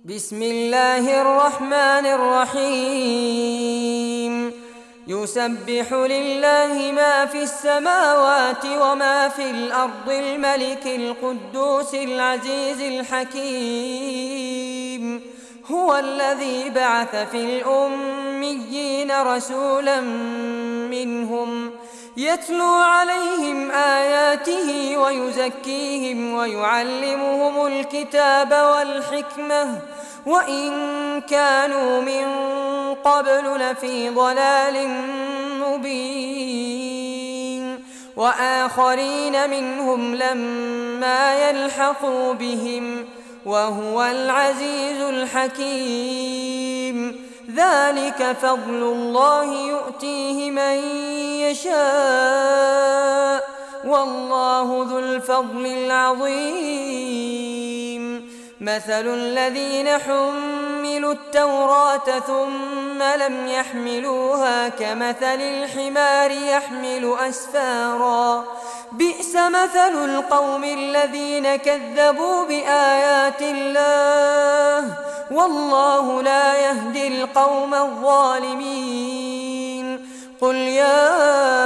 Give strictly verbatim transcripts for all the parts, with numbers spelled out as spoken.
بسم الله الرحمن الرحيم يسبح لله ما في السماوات وما في الأرض الملك القدوس العزيز الحكيم هو الذي بعث في الأميين رسولا منهم يتلو عليهم آياته ويزكيهم ويعلمهم الكتاب والحكمة وإن كانوا من قبل لفي ضلال مبين وآخرين منهم لما يلحقوا بهم وهو العزيز الحكيم ذلك فضل الله يؤتيه من يشاء والله ذو الفضل العظيم مثل الذين حملوا التوراة ثم لم يحملوها كمثل الحمار يحمل أسفارا بئس مثل القوم الذين كذبوا بآيات الله والله لا يهدي القوم الظالمين قل يا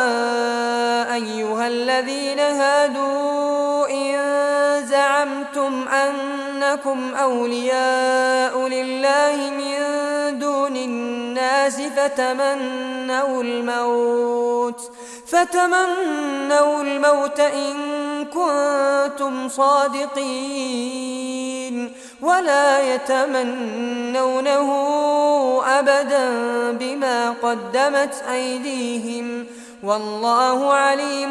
أيها الذين هادوا إن زعمتم أنكم أولياء لله من دون الناس فتمنوا الموت فتمنوا الموت إن كنتم صادقين ولا يتمنونه أبدا بما قدمت أيديهم والله عليم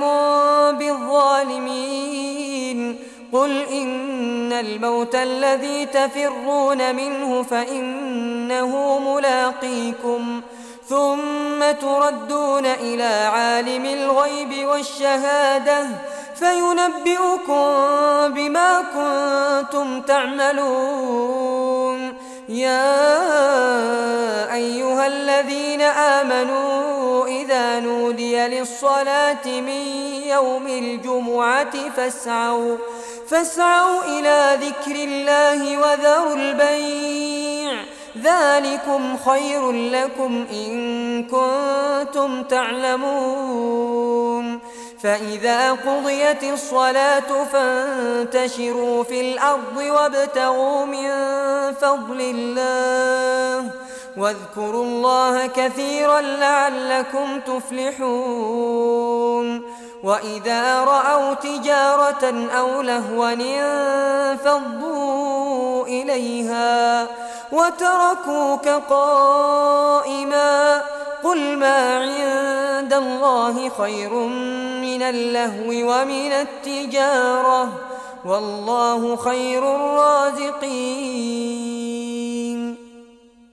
بالظالمين قل إن الموت الذي تفرون منه فإنه ملاقيكم ثم تردون إلى عالم الغيب والشهادة فينبئكم بما كنتم تعملون يا أيها الذين آمنوا إذا نودي للصلاة من يوم الجمعة فاسعوا فاسعوا إلى ذكر الله وذروا البيع ذلكم خير لكم إن كنتم تعلمون فإذا قضيت الصلاة فانتشروا في الأرض وابتغوا من فضل الله واذكروا الله كثيرا لعلكم تفلحون وإذا رأوا تجارة أو لهوا انفضوا إليها وتركوك قائما قل ما عند الله خير من اللهو ومن التجارة والله خير الرازقين